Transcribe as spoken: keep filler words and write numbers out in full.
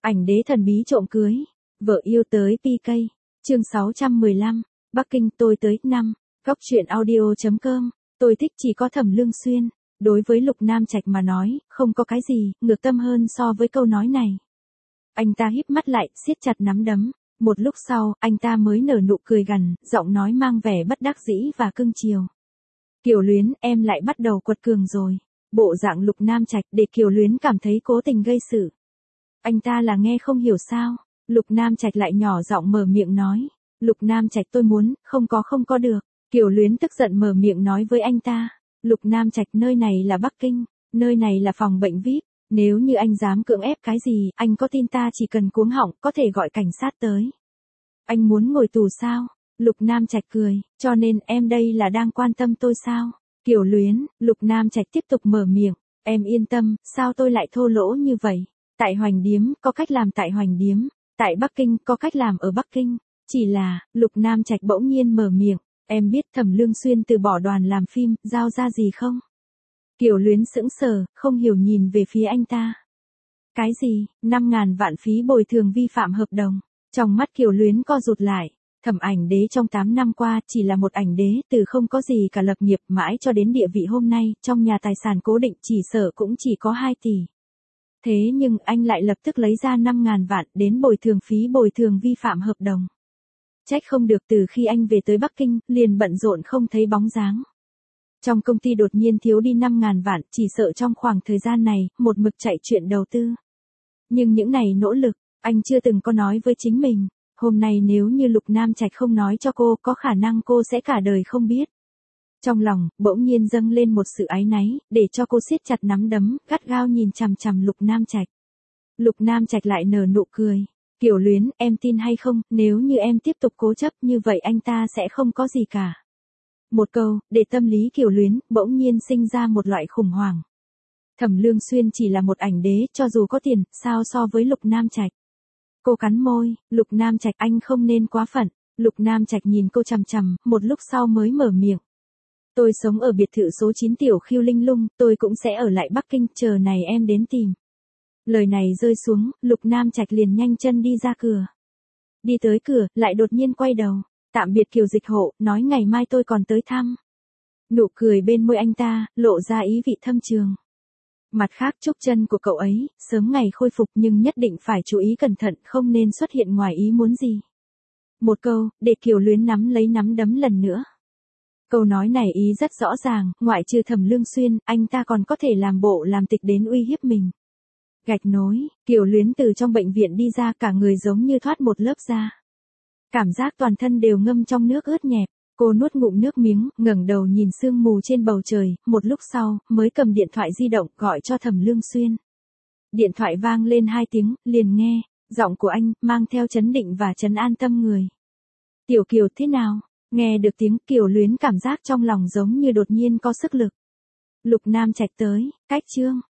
Ảnh đế thần bí trộm cưới. Vợ yêu tới pê ca. Chương sáu trăm mười lăm. Bắc Kinh tôi tới. năm. Góc truyện audio chấm com. Tôi thích chỉ có Thẩm Lương Xuyên. Đối với Lục Nam Trạch mà nói, không có cái gì ngược tâm hơn so với câu nói này. Anh ta híp mắt lại, siết chặt nắm đấm. Một lúc sau, anh ta mới nở nụ cười gằn, giọng nói mang vẻ bất đắc dĩ và cưng chiều. Kiều Luyến, em lại bắt đầu quật cường rồi. Bộ dạng Lục Nam Trạch để Kiều Luyến cảm thấy cố tình gây sự. Anh ta là nghe không hiểu sao? Lục Nam Trạch lại nhỏ giọng mở miệng nói. Lục Nam Trạch tôi muốn, không có không có được. Kiều Luyến tức giận mở miệng nói với anh ta. Lục Nam Trạch, nơi này là Bắc Kinh, nơi này là phòng bệnh vi ai pi. Nếu như anh dám cưỡng ép cái gì, anh có tin ta chỉ cần cuống họng có thể gọi cảnh sát tới. Anh muốn ngồi tù sao? Lục Nam Trạch cười, cho nên em đây là đang quan tâm tôi sao? Kiều Luyến, Lục Nam Trạch tiếp tục mở miệng, em yên tâm, sao tôi lại thô lỗ như vậy? Tại Hoành Điếm, có cách làm tại Hoành Điếm, tại Bắc Kinh, có cách làm ở Bắc Kinh. Chỉ là, Lục Nam Trạch bỗng nhiên mở miệng, em biết Thẩm Lương Xuyên từ bỏ đoàn làm phim, giao ra gì không? Kiều Luyến sững sờ, không hiểu nhìn về phía anh ta. Cái gì? năm ngàn vạn phí bồi thường vi phạm hợp đồng. Trong mắt Kiều Luyến co rụt lại. Thẩm Ảnh Đế trong tám năm qua chỉ là một ảnh đế, từ không có gì cả lập nghiệp mãi cho đến địa vị hôm nay, trong nhà tài sản cố định chỉ sợ cũng chỉ có hai tỷ. Thế nhưng anh lại lập tức lấy ra năm ngàn vạn đến bồi thường phí bồi thường vi phạm hợp đồng. Trách không được từ khi anh về tới Bắc Kinh, liền bận rộn không thấy bóng dáng. Trong công ty đột nhiên thiếu đi năm ngàn vạn, chỉ sợ trong khoảng thời gian này, một mực chạy chuyện đầu tư. Nhưng những này nỗ lực, anh chưa từng có nói với chính mình. Hôm nay nếu như Lục Nam Trạch không nói cho cô, có khả năng cô sẽ cả đời không biết. Trong lòng, bỗng nhiên dâng lên một sự áy náy, để cho cô siết chặt nắm đấm, gắt gao nhìn chằm chằm Lục Nam Trạch. Lục Nam Trạch lại nở nụ cười. Kiều Luyến, em tin hay không, nếu như em tiếp tục cố chấp như vậy anh ta sẽ không có gì cả. Một câu, để tâm lý Kiều Luyến, bỗng nhiên sinh ra một loại khủng hoảng. Thẩm Lương Xuyên chỉ là một ảnh đế, cho dù có tiền, sao so với Lục Nam Trạch. Cô cắn môi, Lục Nam Trạch anh không nên quá phận. Lục Nam Trạch nhìn cô chằm chằm, một lúc sau mới mở miệng. Tôi sống ở biệt thự số chín Tiểu Khiêu Linh Lung, tôi cũng sẽ ở lại Bắc Kinh, chờ này em đến tìm. Lời này rơi xuống, Lục Nam Trạch liền nhanh chân đi ra cửa. Đi tới cửa, lại đột nhiên quay đầu. Tạm biệt Kiều Dịch Hộ, nói ngày mai tôi còn tới thăm. Nụ cười bên môi anh ta, lộ ra ý vị thâm trường. Mặt khác Trúc chân của cậu ấy, sớm ngày khôi phục nhưng nhất định phải chú ý cẩn thận, không nên xuất hiện ngoài ý muốn gì. Một câu, để Kiều Luyến nắm lấy nắm đấm lần nữa. Câu nói này ý rất rõ ràng, ngoại trừ Thẩm Lương Xuyên, anh ta còn có thể làm bộ làm tịch đến uy hiếp mình. Gạch nối, Kiều Luyến từ trong bệnh viện đi ra, cả người giống như thoát một lớp da. Cảm giác toàn thân đều ngâm trong nước ướt nhẹp, cô nuốt ngụm nước miếng, ngẩng đầu nhìn sương mù trên bầu trời, một lúc sau, mới cầm điện thoại di động gọi cho Thẩm Lương Xuyên. Điện thoại vang lên hai tiếng, liền nghe, giọng của anh, mang theo trấn định và trấn an tâm người. Tiểu Kiều thế nào? Nghe được tiếng Kiều Luyến cảm giác trong lòng giống như đột nhiên có sức lực. Lục Nam Trạch tới, cách chương.